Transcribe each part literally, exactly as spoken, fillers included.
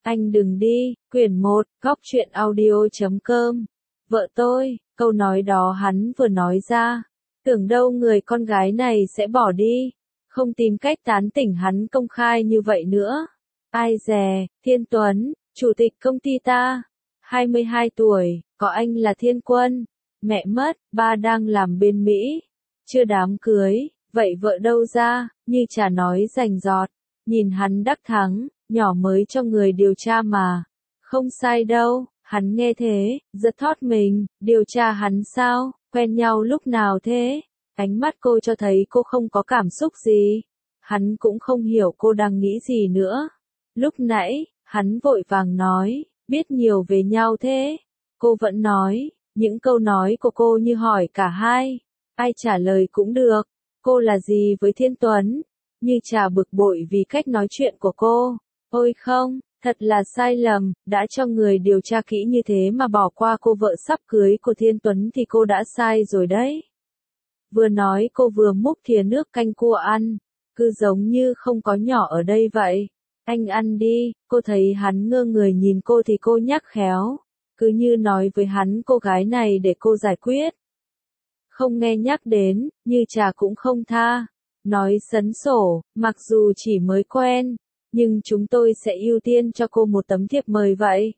Anh đừng đi, quyển một, góc truyện audio chấm com. Vợ tôi, câu nói đó hắn vừa nói ra. Tưởng đâu người con gái này sẽ bỏ đi, không tìm cách tán tỉnh hắn công khai như vậy nữa. Ai dè, Thiên Tuấn, chủ tịch công ty ta, hai mươi hai tuổi, có anh là Thiên Quân, mẹ mất, ba đang làm bên Mỹ, chưa đám cưới, vậy vợ đâu ra, như chả nói rành rọt, nhìn hắn đắc thắng, nhỏ mới cho người điều tra mà, không sai đâu, hắn nghe thế, giật thót mình, điều tra hắn sao, quen nhau lúc nào thế? Ánh mắt cô cho thấy cô không có cảm xúc gì. Hắn cũng không hiểu cô đang nghĩ gì nữa. Lúc nãy, hắn vội vàng nói, biết nhiều về nhau thế. Cô vẫn nói, những câu nói của cô như hỏi cả hai. Ai trả lời cũng được. Cô là gì với Thiên Tuấn? Như trà bực bội vì cách nói chuyện của cô. Ôi không, thật là sai lầm, đã cho người điều tra kỹ như thế mà bỏ qua cô vợ sắp cưới của Thiên Tuấn thì cô đã sai rồi đấy. Vừa nói cô vừa múc thìa nước canh cua ăn, cứ giống như không có nhỏ ở đây vậy. Anh ăn đi, cô thấy hắn ngơ người nhìn cô thì cô nhắc khéo, cứ như nói với hắn cô gái này để cô giải quyết. Không nghe nhắc đến, như trà cũng không tha, nói sấn sổ, mặc dù chỉ mới quen, nhưng chúng tôi sẽ ưu tiên cho cô một tấm thiệp mời vậy.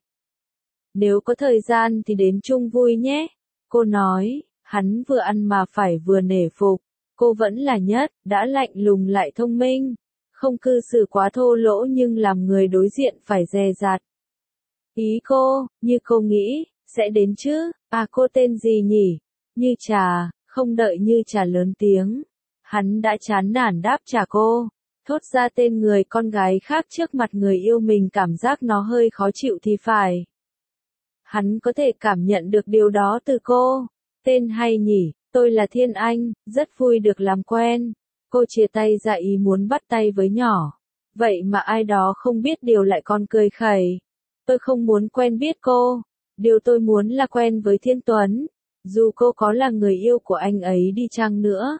Nếu có thời gian thì đến chung vui nhé, cô nói. Hắn vừa ăn mà phải vừa nể phục, cô vẫn là nhất, đã lạnh lùng lại thông minh, không cư xử quá thô lỗ nhưng làm người đối diện phải dè dặt. Ý cô, như cô nghĩ, sẽ đến chứ, à cô tên gì nhỉ? Như trà, không đợi như trà lớn tiếng. Hắn đã chán nản đáp trả cô, thốt ra tên người con gái khác trước mặt người yêu mình cảm giác nó hơi khó chịu thì phải. Hắn có thể cảm nhận được điều đó từ cô. Tên hay nhỉ, tôi là Thiên Anh, rất vui được làm quen. Cô chia tay ra ý muốn bắt tay với nhỏ. Vậy mà ai đó không biết điều lại còn cười khẩy. Tôi không muốn quen biết cô. Điều tôi muốn là quen với Thiên Tuấn. Dù cô có là người yêu của anh ấy đi chăng nữa.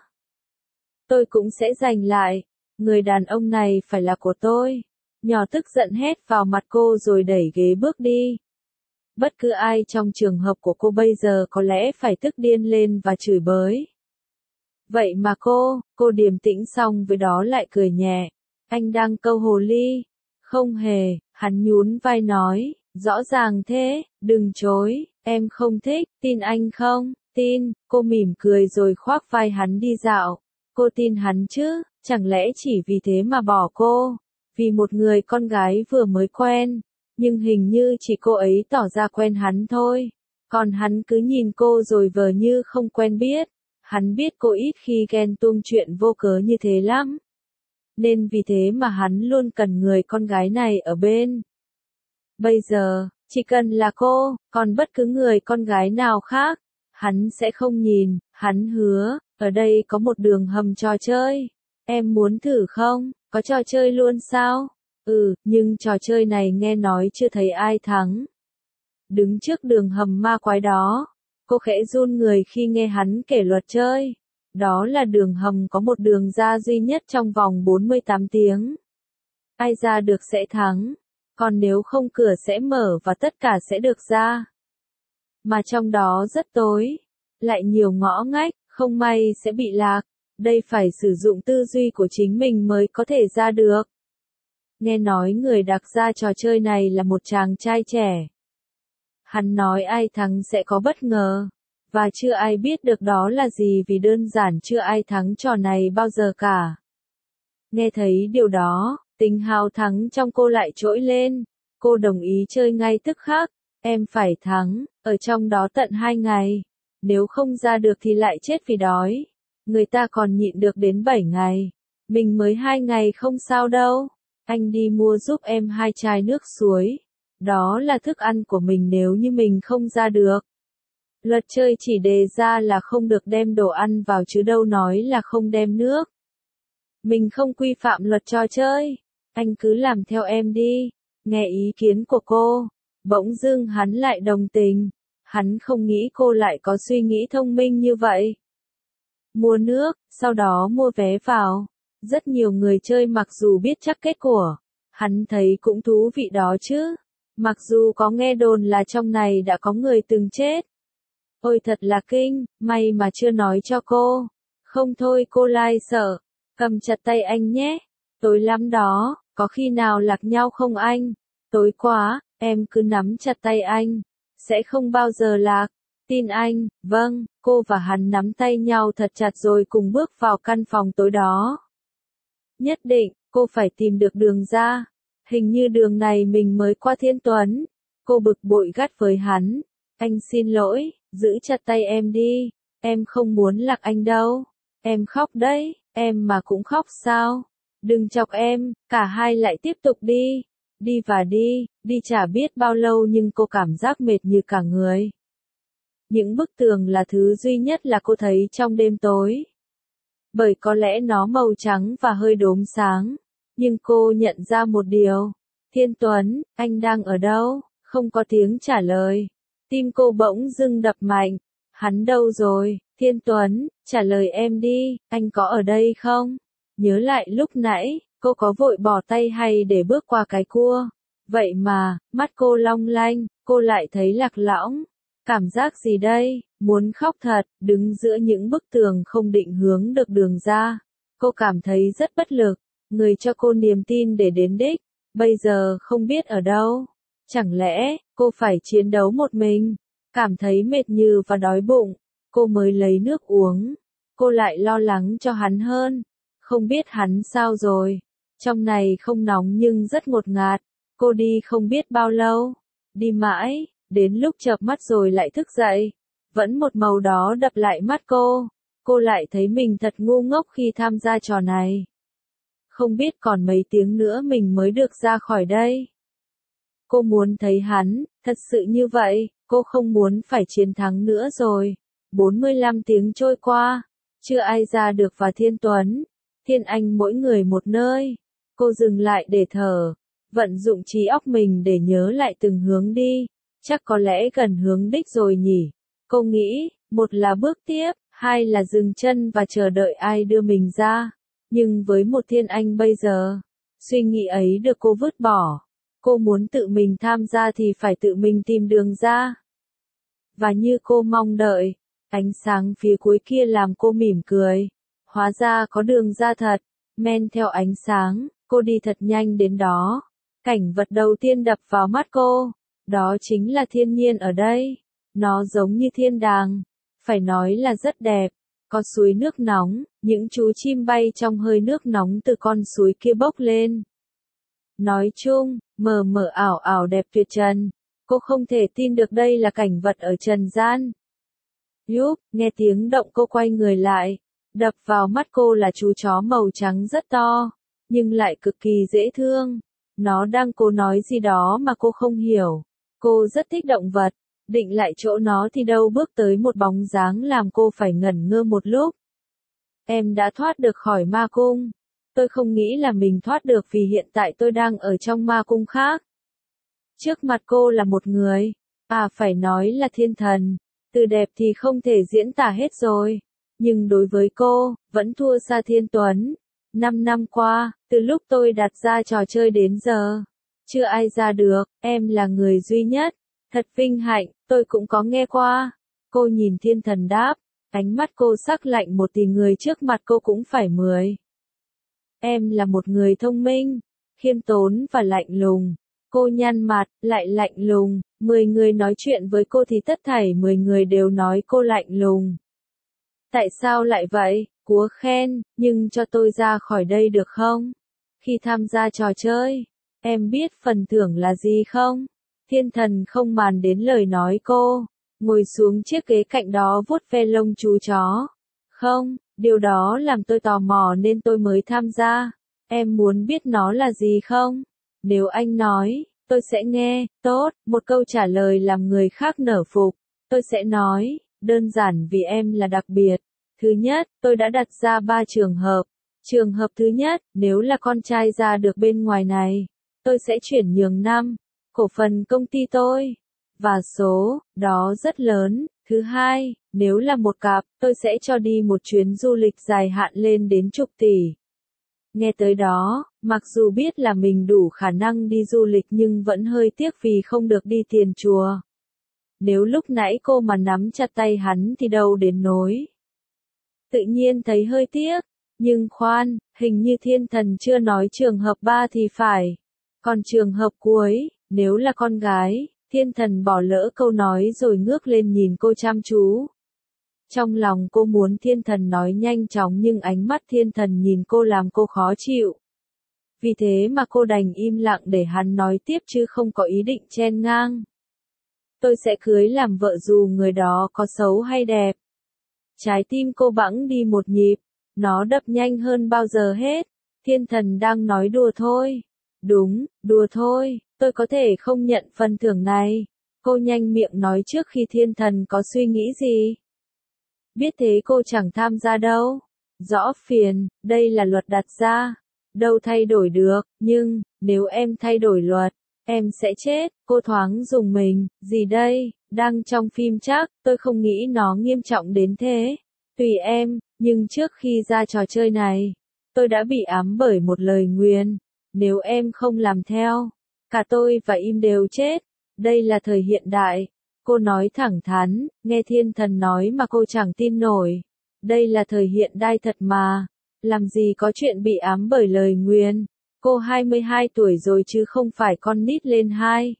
Tôi cũng sẽ giành lại. Người đàn ông này phải là của tôi. Nhỏ tức giận hét vào mặt cô rồi đẩy ghế bước đi. Bất cứ ai trong trường hợp của cô bây giờ có lẽ phải tức điên lên và chửi bới. Vậy mà cô, cô điềm tĩnh xong với đó lại cười nhẹ. Anh đang câu hồ ly. Không hề, hắn nhún vai nói, rõ ràng thế, đừng chối, em không thích, tin anh không, tin, cô mỉm cười rồi khoác vai hắn đi dạo. Cô tin hắn chứ, chẳng lẽ chỉ vì thế mà bỏ cô, vì một người con gái vừa mới quen. Nhưng hình như chỉ cô ấy tỏ ra quen hắn thôi. Còn hắn cứ nhìn cô rồi vờ như không quen biết. Hắn biết cô ít khi ghen tuông chuyện vô cớ như thế lắm. Nên vì thế mà hắn luôn cần người con gái này ở bên. Bây giờ, chỉ cần là cô, còn bất cứ người con gái nào khác, hắn sẽ không nhìn. Hắn hứa, ở đây có một đường hầm trò chơi. Em muốn thử không? Có trò chơi luôn sao? Ừ, nhưng trò chơi này nghe nói chưa thấy ai thắng. Đứng trước đường hầm ma quái đó, cô khẽ run người khi nghe hắn kể luật chơi. Đó là đường hầm có một đường ra duy nhất trong vòng bốn mươi tám tiếng. Ai ra được sẽ thắng, còn nếu không cửa sẽ mở và tất cả sẽ được ra. Mà trong đó rất tối, lại nhiều ngõ ngách, không may sẽ bị lạc. Đây phải sử dụng tư duy của chính mình mới có thể ra được. Nghe nói người đặt ra trò chơi này là một chàng trai trẻ. Hắn nói ai thắng sẽ có bất ngờ. Và chưa ai biết được đó là gì vì đơn giản chưa ai thắng trò này bao giờ cả. Nghe thấy điều đó, tính hào thắng trong cô lại trỗi lên. Cô đồng ý chơi ngay tức khắc. Em phải thắng, ở trong đó tận hai ngày. Nếu không ra được thì lại chết vì đói. Người ta còn nhịn được đến bảy ngày. Mình mới hai ngày không sao đâu. Anh đi mua giúp em hai chai nước suối. Đó là thức ăn của mình nếu như mình không ra được. Luật chơi chỉ đề ra là không được đem đồ ăn vào chứ đâu nói là không đem nước. Mình không quy phạm luật trò chơi. Anh cứ làm theo em đi. Nghe ý kiến của cô. Bỗng dưng hắn lại đồng tình. Hắn không nghĩ cô lại có suy nghĩ thông minh như vậy. Mua nước, sau đó mua vé vào. Rất nhiều người chơi mặc dù biết chắc kết của Hắn thấy cũng thú vị đó chứ. Mặc dù có nghe đồn là trong này đã có người từng chết. Ôi thật là kinh, may mà chưa nói cho cô. Không thôi cô Lai sợ. Cầm chặt tay anh nhé. Tối lắm đó, có khi nào lạc nhau không anh? Tối quá, em cứ nắm chặt tay anh. Sẽ không bao giờ lạc. Tin anh, vâng, cô và hắn nắm tay nhau thật chặt rồi cùng bước vào căn phòng tối đó. Nhất định, cô phải tìm được đường ra. Hình như đường này mình mới qua Thiên Tuấn. Cô bực bội gắt với hắn. Anh xin lỗi, giữ chặt tay em đi. Em không muốn lạc anh đâu. Em khóc đấy, em mà cũng khóc sao? Đừng chọc em, cả hai lại tiếp tục đi. Đi và đi, đi chả biết bao lâu nhưng cô cảm giác mệt như cả người. Những bức tường là thứ duy nhất là cô thấy trong đêm tối. Bởi có lẽ nó màu trắng và hơi đốm sáng. Nhưng cô nhận ra một điều. Thiên Tuấn, anh đang ở đâu? Không có tiếng trả lời. Tim cô bỗng dưng đập mạnh. Hắn đâu rồi? Thiên Tuấn, trả lời em đi, anh có ở đây không? Nhớ lại lúc nãy, cô có vội bỏ tay hay để bước qua cái cua? Vậy mà, mắt cô long lanh, cô lại thấy lạc lõng. Cảm giác gì đây? Muốn khóc thật, đứng giữa những bức tường không định hướng được đường ra. Cô cảm thấy rất bất lực. Người cho cô niềm tin để đến đích, bây giờ không biết ở đâu. Chẳng lẽ, cô phải chiến đấu một mình? Cảm thấy mệt như và đói bụng, cô mới lấy nước uống. Cô lại lo lắng cho hắn hơn. Không biết hắn sao rồi. Trong này không nóng nhưng rất ngột ngạt. Cô đi không biết bao lâu. Đi mãi, đến lúc chợp mắt rồi lại thức dậy. Vẫn một màu đó đập lại mắt cô. Cô lại thấy mình thật ngu ngốc khi tham gia trò này. Không biết còn mấy tiếng nữa mình mới được ra khỏi đây. Cô muốn thấy hắn, thật sự như vậy, cô không muốn phải chiến thắng nữa rồi. bốn mươi lăm tiếng trôi qua, chưa ai ra được vào Thiên Tuấn. Thiên Anh mỗi người một nơi. Cô dừng lại để thở, vận dụng trí óc mình để nhớ lại từng hướng đi. Chắc có lẽ gần hướng đích rồi nhỉ. Cô nghĩ, một là bước tiếp, hai là dừng chân và chờ đợi ai đưa mình ra. Nhưng với một Thiên Anh bây giờ, suy nghĩ ấy được cô vứt bỏ. Cô muốn tự mình tham gia thì phải tự mình tìm đường ra. Và như cô mong đợi, ánh sáng phía cuối kia làm cô mỉm cười. Hóa ra có đường ra thật, men theo ánh sáng, cô đi thật nhanh đến đó. Cảnh vật đầu tiên đập vào mắt cô, đó chính là thiên nhiên ở đây. Nó giống như thiên đàng, phải nói là rất đẹp. Có suối nước nóng, những chú chim bay trong hơi nước nóng từ con suối kia bốc lên. Nói chung, mờ mờ ảo ảo đẹp tuyệt trần. Cô không thể tin được đây là cảnh vật ở trần gian. Yup, nghe tiếng động cô quay người lại. Đập vào mắt cô là chú chó màu trắng rất to, nhưng lại cực kỳ dễ thương. Nó đang cố nói gì đó mà cô không hiểu. Cô rất thích động vật. Định lại chỗ nó thì đâu bước tới một bóng dáng làm cô phải ngẩn ngơ một lúc. Em đã thoát được khỏi ma cung. Tôi không nghĩ là mình thoát được vì hiện tại tôi đang ở trong ma cung khác. Trước mặt cô là một người, à phải nói là thiên thần. Từ đẹp thì không thể diễn tả hết rồi. Nhưng đối với cô, vẫn thua xa Thiên Tuấn. Năm năm qua, từ lúc tôi đặt ra trò chơi đến giờ, chưa ai ra được, em là người duy nhất. Thật vinh hạnh, tôi cũng có nghe qua. Cô nhìn thiên thần đáp, ánh mắt cô sắc lạnh một thì người trước mặt cô cũng phải mười. Em là một người thông minh, khiêm tốn và lạnh lùng. Cô nhăn mặt, lại lạnh lùng. Mười người nói chuyện với cô thì tất thảy mười người đều nói cô lạnh lùng. Tại sao lại vậy? Cúa khen, nhưng cho tôi ra khỏi đây được không? Khi tham gia trò chơi, em biết phần thưởng là gì không? Thiên thần không màng đến lời nói cô, ngồi xuống chiếc ghế cạnh đó vuốt ve lông chú chó. Không, điều đó làm tôi tò mò nên tôi mới tham gia. Em muốn biết nó là gì không? Nếu anh nói, tôi sẽ nghe. Tốt, một câu trả lời làm người khác nở phục. Tôi sẽ nói, đơn giản vì em là đặc biệt. Thứ nhất, tôi đã đặt ra ba trường hợp. Trường hợp thứ nhất, nếu là con trai ra được bên ngoài này, tôi sẽ chuyển nhường năm cổ phần công ty tôi. Và số đó rất lớn. Thứ hai, nếu là một cặp, tôi sẽ cho đi một chuyến du lịch dài hạn lên đến chục tỷ. Nghe tới đó, mặc dù biết là mình đủ khả năng đi du lịch nhưng vẫn hơi tiếc vì không được đi tiền chùa. Nếu lúc nãy cô mà nắm chặt tay hắn thì đâu đến nỗi. Tự nhiên thấy hơi tiếc, nhưng khoan, hình như thiên thần chưa nói trường hợp ba thì phải. Còn trường hợp cuối, nếu là con gái, thiên thần bỏ lỡ câu nói rồi ngước lên nhìn cô chăm chú. Trong lòng cô muốn thiên thần nói nhanh chóng nhưng ánh mắt thiên thần nhìn cô làm cô khó chịu. Vì thế mà cô đành im lặng để hắn nói tiếp chứ không có ý định chen ngang. Tôi sẽ cưới làm vợ dù người đó có xấu hay đẹp. Trái tim cô bẵng đi một nhịp, nó đập nhanh hơn bao giờ hết. Thiên thần đang nói đùa thôi. Đúng, đùa thôi, tôi có thể không nhận phần thưởng này. Cô nhanh miệng nói trước khi thiên thần có suy nghĩ gì. Biết thế cô chẳng tham gia đâu. Rõ phiền, đây là luật đặt ra. Đâu thay đổi được, nhưng, nếu em thay đổi luật, em sẽ chết. Cô thoáng dùng mình, gì đây, đang trong phim chắc, tôi không nghĩ nó nghiêm trọng đến thế. Tùy em, nhưng trước khi ra trò chơi này, tôi đã bị ám bởi một lời nguyền. Nếu em không làm theo, cả tôi và im đều chết. Đây là thời hiện đại. Cô nói thẳng thắn, nghe thiên thần nói mà cô chẳng tin nổi. Đây là thời hiện đại thật mà. Làm gì có chuyện bị ám bởi lời nguyền. Cô hai mươi hai tuổi rồi chứ không phải con nít lên hai.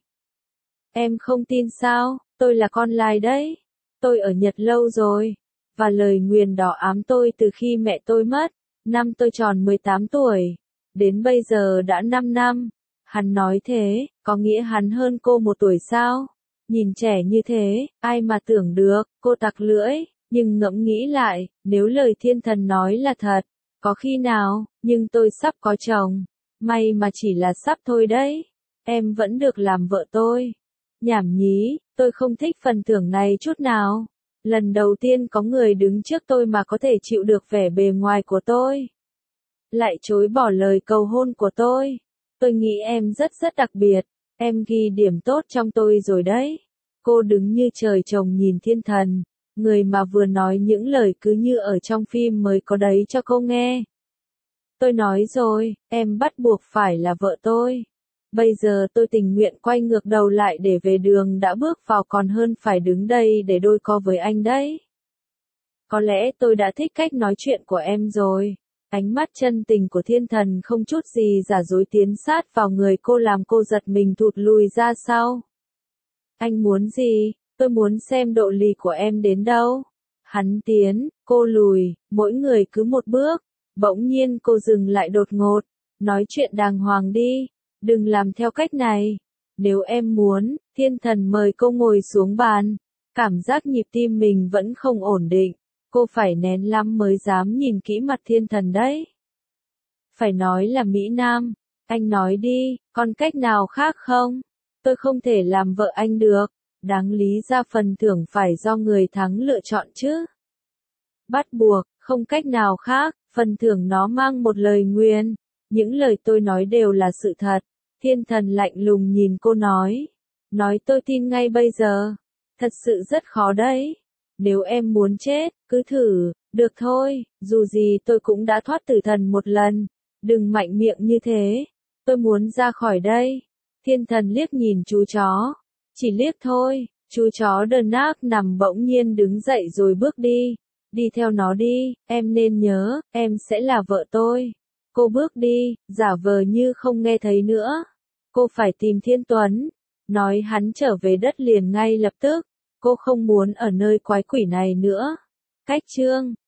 Em không tin sao, tôi là con lai đấy. Tôi ở Nhật lâu rồi. Và lời nguyền đó ám tôi từ khi mẹ tôi mất. Năm tôi tròn mười tám tuổi. Đến bây giờ đã năm năm. Hắn nói thế, có nghĩa hắn hơn cô một tuổi sao? Nhìn trẻ như thế, ai mà tưởng được, cô tặc lưỡi, nhưng ngẫm nghĩ lại, nếu lời thiên thần nói là thật, có khi nào, nhưng tôi sắp có chồng, may mà chỉ là sắp thôi đấy, em vẫn được làm vợ tôi. Nhảm nhí, tôi không thích phần thưởng này chút nào. Lần đầu tiên có người đứng trước tôi mà có thể chịu được vẻ bề ngoài của tôi. Lại chối bỏ lời cầu hôn của tôi. Tôi nghĩ em rất rất đặc biệt. Em ghi điểm tốt trong tôi rồi đấy. Cô đứng như trời trồng nhìn thiên thần. Người mà vừa nói những lời cứ như ở trong phim mới có đấy cho cô nghe. Tôi nói rồi, em bắt buộc phải là vợ tôi. Bây giờ tôi tình nguyện quay ngược đầu lại để về đường đã bước vào còn hơn phải đứng đây để đôi co với anh đấy. Có lẽ tôi đã thích cách nói chuyện của em rồi. Ánh mắt chân tình của thiên thần không chút gì giả dối tiến sát vào người cô làm cô giật mình thụt lùi ra sau. Anh muốn gì? Tôi muốn xem độ lì của em đến đâu. Hắn tiến, cô lùi, mỗi người cứ một bước. Bỗng nhiên cô dừng lại đột ngột. Nói chuyện đàng hoàng đi. Đừng làm theo cách này. Nếu em muốn, thiên thần mời cô ngồi xuống bàn. Cảm giác nhịp tim mình vẫn không ổn định. Cô phải nén lắm mới dám nhìn kỹ mặt thiên thần đấy. Phải nói là Mỹ Nam. Anh nói đi, còn cách nào khác không? Tôi không thể làm vợ anh được. Đáng lý ra phần thưởng phải do người thắng lựa chọn chứ. Bắt buộc, không cách nào khác, phần thưởng nó mang một lời nguyền. Những lời tôi nói đều là sự thật. Thiên thần lạnh lùng nhìn cô nói. Nói tôi tin ngay bây giờ. Thật sự rất khó đấy. Nếu em muốn chết, cứ thử, được thôi, dù gì tôi cũng đã thoát tử thần một lần. Đừng mạnh miệng như thế. Tôi muốn ra khỏi đây. Thiên thần liếc nhìn chú chó. Chỉ liếc thôi, chú chó đờn nác nằm bỗng nhiên đứng dậy rồi bước đi. Đi theo nó đi, em nên nhớ, em sẽ là vợ tôi. Cô bước đi, giả vờ như không nghe thấy nữa. Cô phải tìm Thiên Tuấn. Nói hắn trở về đất liền ngay lập tức. Cô không muốn ở nơi quái quỷ này nữa. Cách chương